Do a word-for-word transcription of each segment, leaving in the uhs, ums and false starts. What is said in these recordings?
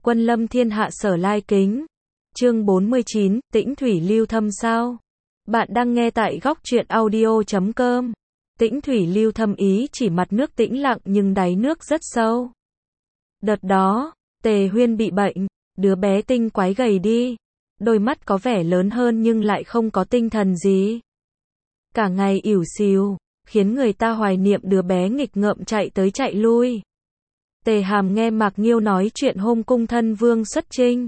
Quân lâm thiên hạ sở lai kính. Chương bốn mươi chín, Tĩnh thủy lưu thâm sao? Bạn đang nghe tại góc truyện audio chấm com. Tĩnh thủy lưu thâm ý chỉ mặt nước tĩnh lặng nhưng đáy nước rất sâu. Đợt đó, Tề Huyên bị bệnh, đứa bé tinh quái gầy đi. Đôi mắt có vẻ lớn hơn nhưng lại không có tinh thần gì. Cả ngày ỉu xìu, khiến người ta hoài niệm đứa bé nghịch ngợm chạy tới chạy lui. Tề Hàm nghe Mạc Nghiêu nói chuyện hôm cung thân vương xuất chinh.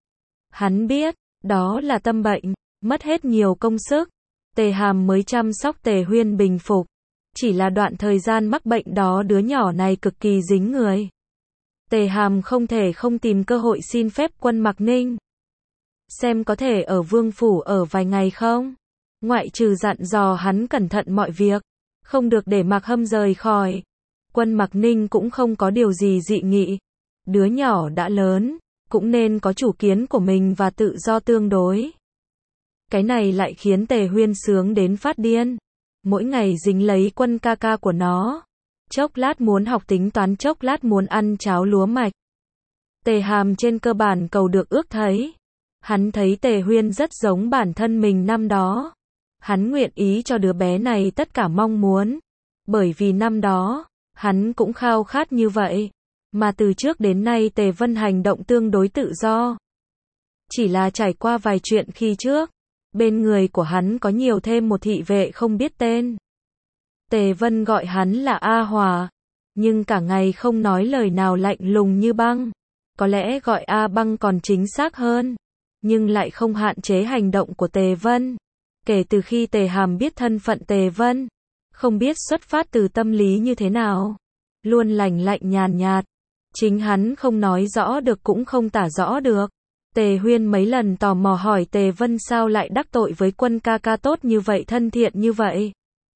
Hắn biết, đó là tâm bệnh, mất hết nhiều công sức. Tề Hàm mới chăm sóc Tề Huyên bình phục. Chỉ là đoạn thời gian mắc bệnh đó đứa nhỏ này cực kỳ dính người. Tề Hàm không thể không tìm cơ hội xin phép quân Mạc Ninh. Xem có thể ở vương phủ ở vài ngày không? Ngoại trừ dặn dò hắn cẩn thận mọi việc, không được để Mạc Hâm rời khỏi. Quân Mạc Ninh cũng không có điều gì dị nghị. Đứa nhỏ đã lớn, cũng nên có chủ kiến của mình và tự do tương đối. Cái này lại khiến Tề Huyên sướng đến phát điên. Mỗi ngày dính lấy quân ca ca của nó. Chốc lát muốn học tính toán, chốc lát muốn ăn cháo lúa mạch. Tề Hàm trên cơ bản cầu được ước thấy. Hắn thấy Tề Huyên rất giống bản thân mình năm đó. Hắn nguyện ý cho đứa bé này tất cả mong muốn. Bởi vì năm đó, hắn cũng khao khát như vậy. Mà từ trước đến nay Tề Vân hành động tương đối tự do. Chỉ là trải qua vài chuyện khi trước. Bên người của hắn có nhiều thêm một thị vệ không biết tên. Tề Vân gọi hắn là A Hòa. Nhưng cả ngày không nói lời nào, lạnh lùng như băng. Có lẽ gọi A Băng còn chính xác hơn. Nhưng lại không hạn chế hành động của Tề Vân. Kể từ khi Tề Hàm biết thân phận Tề Vân, không biết xuất phát từ tâm lý như thế nào, luôn lạnh lạnh nhàn nhạt. Chính hắn không nói rõ được cũng không tả rõ được. Tề Huyên mấy lần tò mò hỏi Tề Vân sao lại đắc tội với quân ca ca tốt như vậy, thân thiện như vậy.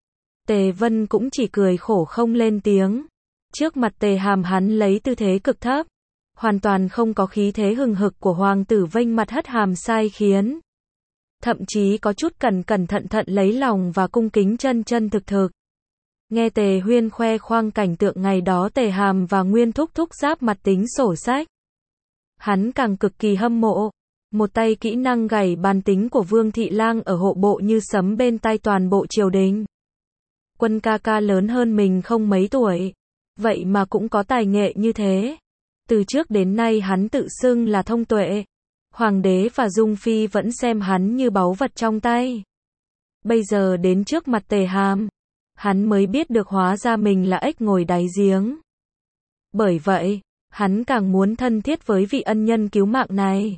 Tề Vân cũng chỉ cười khổ không lên tiếng. Trước mặt Tề Hàm hắn lấy tư thế cực thấp, hoàn toàn không có khí thế hừng hực của hoàng tử vênh mặt hất hàm sai khiến. Thậm chí có chút cẩn cẩn thận thận lấy lòng và cung kính chân chân thực thực. Nghe Tề Huyên khoe khoang cảnh tượng ngày đó Tề Hàm và Nguyên Thúc Thúc giáp mặt tính sổ sách. Hắn càng cực kỳ hâm mộ. Một tay kỹ năng gảy bàn tính của Vương Thị Lang ở hộ bộ như sấm bên tai toàn bộ triều đình. Quân ca ca lớn hơn mình không mấy tuổi. Vậy mà cũng có tài nghệ như thế. Từ trước đến nay hắn tự xưng là thông tuệ. Hoàng đế và Dung Phi vẫn xem hắn như báu vật trong tay. Bây giờ đến trước mặt Tề Hàm, hắn mới biết được hóa ra mình là ếch ngồi đáy giếng. Bởi vậy, hắn càng muốn thân thiết với vị ân nhân cứu mạng này.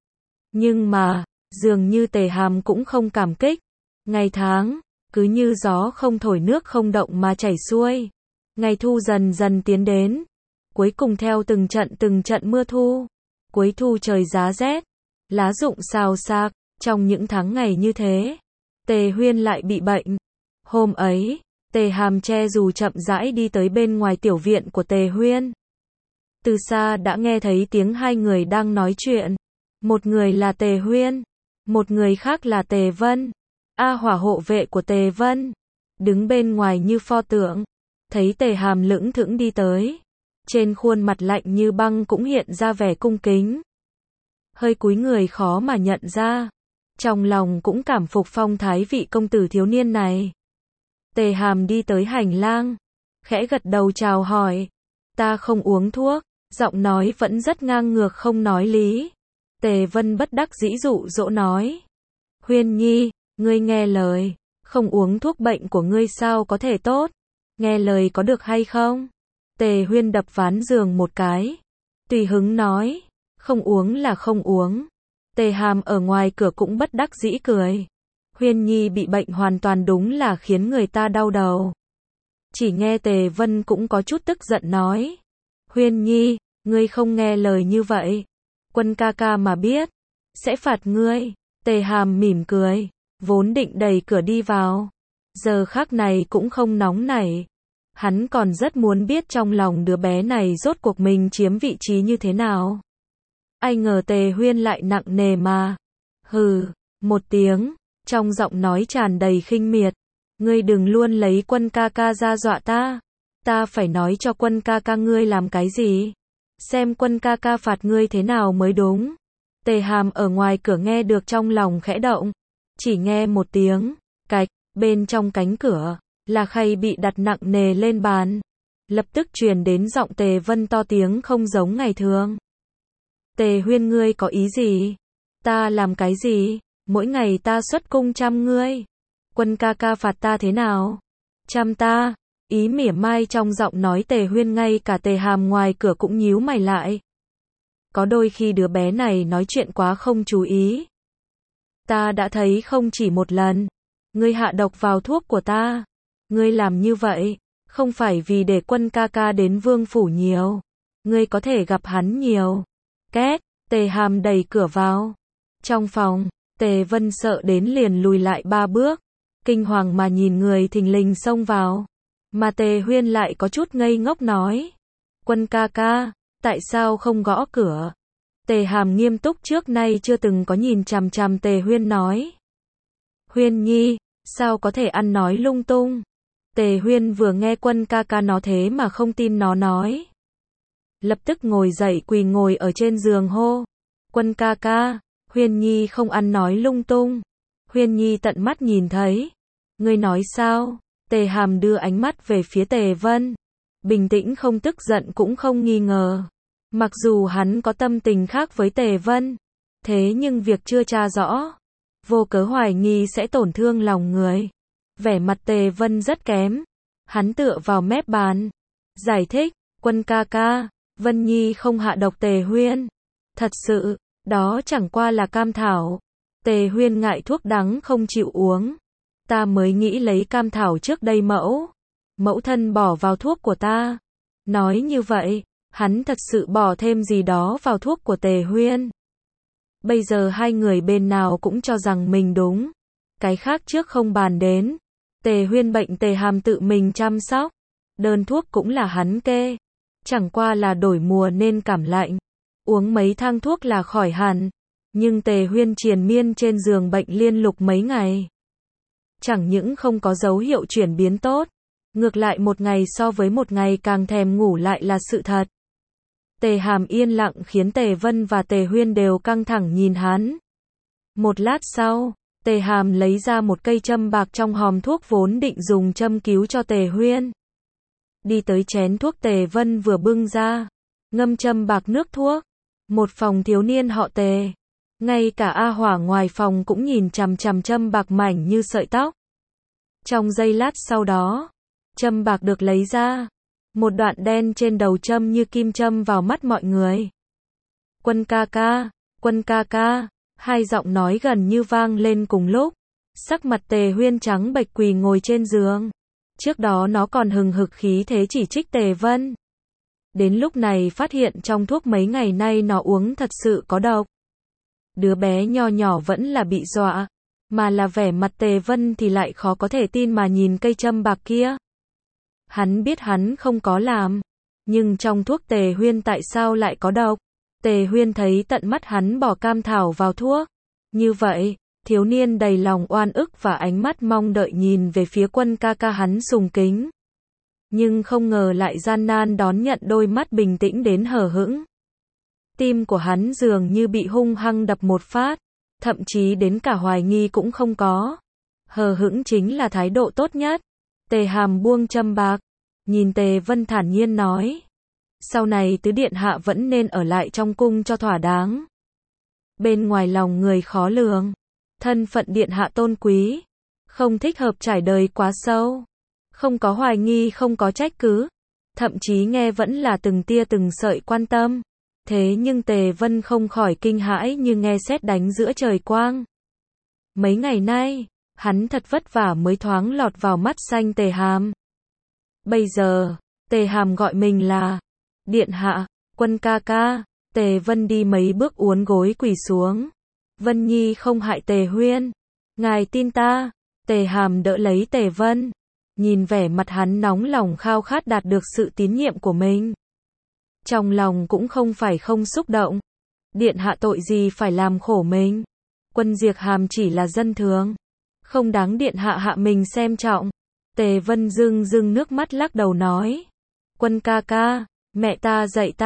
Nhưng mà, dường như Tề Hàm cũng không cảm kích. Ngày tháng, cứ như gió không thổi nước không động mà chảy xuôi. Ngày thu dần dần tiến đến. Cuối cùng theo từng trận từng trận mưa thu. Cuối thu trời giá rét. Lá rụng xào xạc. Trong những tháng ngày như thế, Tề Huyên lại bị bệnh. Hôm ấy, Tề Hàm che dù chậm rãi đi tới bên ngoài tiểu viện của Tề Huyên. Từ xa đã nghe thấy tiếng hai người đang nói chuyện. Một người là Tề Huyên, một người khác là Tề Vân. A Hỏa hộ vệ của Tề Vân, đứng bên ngoài như pho tượng. Thấy Tề Hàm lững thững đi tới, trên khuôn mặt lạnh như băng cũng hiện ra vẻ cung kính. Hơi cúi người khó mà nhận ra. Trong lòng cũng cảm phục phong thái vị công tử thiếu niên này. Tề Hàm đi tới hành lang, khẽ gật đầu chào hỏi. Ta không uống thuốc, giọng nói vẫn rất ngang ngược không nói lý. Tề Vân bất đắc dĩ dụ dỗ nói. Huyên nhi, ngươi nghe lời, không uống thuốc bệnh của ngươi sao có thể tốt. Nghe lời có được hay không? Tề Huyên đập ván giường một cái. Tùy hứng nói, không uống là không uống. Tề Hàm ở ngoài cửa cũng bất đắc dĩ cười. Huyên nhi bị bệnh hoàn toàn đúng là khiến người ta đau đầu. Chỉ nghe Tề Vân cũng có chút tức giận nói. Huyên nhi, ngươi không nghe lời như vậy. Quân ca ca mà biết, sẽ phạt ngươi. Tề Hàm mỉm cười, vốn định đẩy cửa đi vào. Giờ khắc này cũng không nóng nảy. Hắn còn rất muốn biết trong lòng đứa bé này rốt cuộc mình chiếm vị trí như thế nào. Ai ngờ Tề Huyên lại nặng nề mà. Hừ, một tiếng, trong giọng nói tràn đầy khinh miệt. Ngươi đừng luôn lấy quân ca ca ra dọa ta. Ta phải nói cho quân ca ca ngươi làm cái gì. xem quân ca ca phạt ngươi thế nào mới đúng. Tề Hàm ở ngoài cửa nghe được trong lòng khẽ động, chỉ nghe một tiếng, cạch, bên trong cánh cửa, là khay bị đặt nặng nề lên bàn. Lập tức truyền đến giọng Tề Vân to tiếng không giống ngày thường. Tề Huyên ngươi có ý gì? Ta làm cái gì? Mỗi ngày ta xuất cung chăm ngươi. Quân ca ca phạt ta thế nào? Chăm ta. Ý mỉa mai trong giọng nói Tề Huyên ngay cả Tề Hàm ngoài cửa cũng nhíu mày lại. Có đôi khi đứa bé này nói chuyện quá không chú ý. Ta đã thấy không chỉ một lần. Ngươi hạ độc vào thuốc của ta. Ngươi làm như vậy, không phải vì để quân ca ca đến vương phủ nhiều. Ngươi có thể gặp hắn nhiều. Két, Tề Hàm đẩy cửa vào. Trong phòng, Tề Vân sợ đến liền lùi lại ba bước. Kinh hoàng mà nhìn người thình lình xông vào. Mà Tề Huyên lại có chút ngây ngốc nói. Quân ca ca, tại sao không gõ cửa? Tề Hàm nghiêm túc trước nay chưa từng có nhìn chằm chằm Tề Huyên nói. Huyên nhi, sao có thể ăn nói lung tung? Tề Huyên vừa nghe quân ca ca nó thế mà không tin nó nói. Lập tức ngồi dậy quỳ ngồi ở trên giường hô. Quân ca ca, Huyên nhi không ăn nói lung tung. Huyên nhi tận mắt nhìn thấy. Ngươi nói sao? Tề Hàm đưa ánh mắt về phía Tề Vân. Bình tĩnh không tức giận cũng không nghi ngờ. Mặc dù hắn có tâm tình khác với Tề Vân. Thế nhưng việc chưa tra rõ. Vô cớ hoài nghi sẽ tổn thương lòng người. Vẻ mặt Tề Vân rất kém. Hắn tựa vào mép bàn. Giải thích, quân ca ca, Vân Nhi không hạ độc Tề Huyên. Thật sự, đó chẳng qua là cam thảo. Tề Huyên ngại thuốc đắng không chịu uống. Ta mới nghĩ lấy cam thảo trước đây mẫu. Mẫu thân bỏ vào thuốc của ta. Nói như vậy, hắn thật sự bỏ thêm gì đó vào thuốc của Tề Huyên. Bây giờ hai người bên nào cũng cho rằng mình đúng. Cái khác trước không bàn đến. Tề Huyên bệnh Tề Hàm tự mình chăm sóc. Đơn thuốc cũng là hắn kê. Chẳng qua là đổi mùa nên cảm lạnh. Uống mấy thang thuốc là khỏi hẳn. Nhưng Tề Huyên triền miên trên giường bệnh liên lục mấy ngày. Chẳng những không có dấu hiệu chuyển biến tốt. Ngược lại một ngày so với một ngày càng thèm ngủ lại là sự thật. Tề Hàm yên lặng khiến Tề Vân và Tề Huyên đều căng thẳng nhìn hắn. Một lát sau, Tề Hàm lấy ra một cây châm bạc trong hòm thuốc vốn định dùng châm cứu cho Tề Huyên. Đi tới chén thuốc Tề Vân vừa bưng ra. Ngâm châm bạc nước thuốc. Một phòng thiếu niên họ Tề. Ngay cả A Hỏa ngoài phòng cũng nhìn chằm chằm châm bạc mảnh như sợi tóc. Trong giây lát sau đó, châm bạc được lấy ra. Một đoạn đen trên đầu châm như kim châm vào mắt mọi người. Quân ca ca, quân ca ca, hai giọng nói gần như vang lên cùng lúc. Sắc mặt Tề Huyên trắng bệch quỳ ngồi trên giường. Trước đó nó còn hừng hực khí thế chỉ trích Tề Vân. Đến lúc này phát hiện trong thuốc mấy ngày nay nó uống thật sự có độc. Đứa bé nho nhỏ vẫn là bị dọa. Mà là vẻ mặt Tề Vân thì lại khó có thể tin mà nhìn cây châm bạc kia. Hắn biết hắn không có làm. Nhưng trong thuốc Tề Huyên tại sao lại có độc? Tề Huyên thấy tận mắt hắn bỏ cam thảo vào thuốc. Như vậy, thiếu niên đầy lòng oan ức và ánh mắt mong đợi nhìn về phía quân ca ca hắn sùng kính. Nhưng không ngờ lại gian nan đón nhận đôi mắt bình tĩnh đến hờ hững. Tim của hắn dường như bị hung hăng đập một phát. Thậm chí đến cả hoài nghi cũng không có. Hờ hững chính là thái độ tốt nhất. Tề Hàm buông châm bạc. Nhìn Tề Vân thản nhiên nói. Sau này tứ điện hạ vẫn nên ở lại trong cung cho thỏa đáng. Bên ngoài lòng người khó lường. Thân phận điện hạ tôn quý. Không thích hợp trải đời quá sâu. Không có hoài nghi không có trách cứ. Thậm chí nghe vẫn là từng tia từng sợi quan tâm. Thế nhưng Tề Vân không khỏi kinh hãi như nghe sét đánh giữa trời quang. Mấy ngày nay, hắn thật vất vả mới thoáng lọt vào mắt xanh Tề Hàm. Bây giờ, Tề Hàm gọi mình là điện hạ, quân ca ca. Tề Vân đi mấy bước uốn gối quỳ xuống. Vân Nhi không hại Tề Huyên. Ngài tin ta. Tề Hàm đỡ lấy Tề Vân. Nhìn vẻ mặt hắn nóng lòng khao khát đạt được sự tín nhiệm của mình. Trong lòng cũng không phải không xúc động. Điện hạ tội gì phải làm khổ mình. Quân Diệp Hàm chỉ là dân thường. Không đáng điện hạ hạ mình xem trọng. Tề Vân rưng rưng nước mắt lắc đầu nói. Quân ca ca, mẹ ta dạy ta.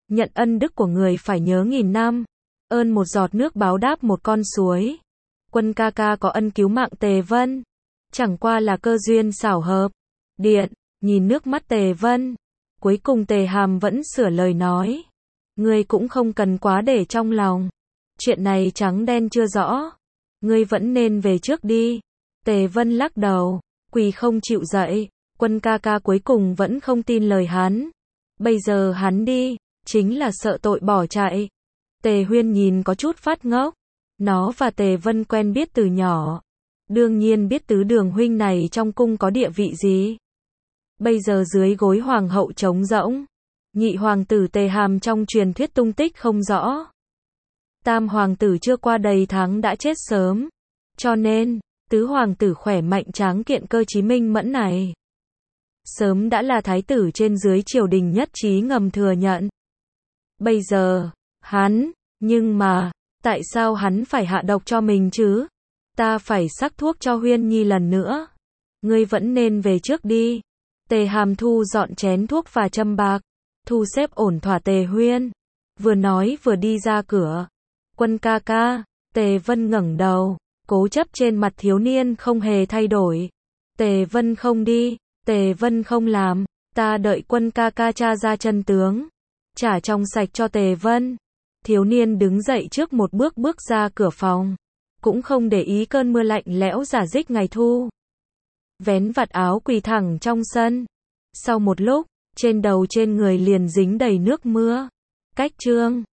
Nhận ân đức của người phải nhớ nghìn năm. Ơn một giọt nước báo đáp một con suối. Quân ca ca có ân cứu mạng Tề Vân. Chẳng qua là cơ duyên xảo hợp. Điện, nhìn nước mắt Tề Vân. Cuối cùng Tề Hàm vẫn sửa lời nói. Ngươi cũng không cần quá để trong lòng. Chuyện này trắng đen chưa rõ. Ngươi vẫn nên về trước đi. Tề Vân lắc đầu, quỳ không chịu dậy. Quân ca ca cuối cùng vẫn không tin lời hắn. Bây giờ hắn đi, chính là sợ tội bỏ chạy. Tề Huyên nhìn có chút phát ngốc. Nó và Tề Vân quen biết từ nhỏ. Đương nhiên biết tứ đường huynh này trong cung có địa vị gì. Bây giờ dưới gối hoàng hậu trống rỗng. Nhị hoàng tử Tề Hàm trong truyền thuyết tung tích không rõ. Tam hoàng tử chưa qua đầy tháng đã chết sớm. Cho nên, tứ hoàng tử khỏe mạnh tráng kiện cơ trí minh mẫn này. Sớm đã là thái tử trên dưới triều đình nhất trí ngầm thừa nhận. Bây giờ, hắn, nhưng mà, tại sao hắn phải hạ độc cho mình chứ? Ta phải sắc thuốc cho Huyên Nhi lần nữa. Ngươi vẫn nên về trước đi. Tề Hàm thu dọn chén thuốc và châm bạc. Thu xếp ổn thỏa Tề Huyên. Vừa nói vừa đi ra cửa. Quân ca ca, Tề Vân ngẩng đầu. Cố chấp trên mặt thiếu niên không hề thay đổi. Tề Vân không đi. Tề Vân không làm. Ta đợi quân ca ca tra ra chân tướng. Trả trong sạch cho Tề Vân. Thiếu niên đứng dậy trước một bước bước ra cửa phòng. Cũng không để ý cơn mưa lạnh lẽo rả rích ngày thu. Vén vạt áo quỳ thẳng trong sân. Sau một lúc, trên đầu trên người liền dính đầy nước mưa. Cách chương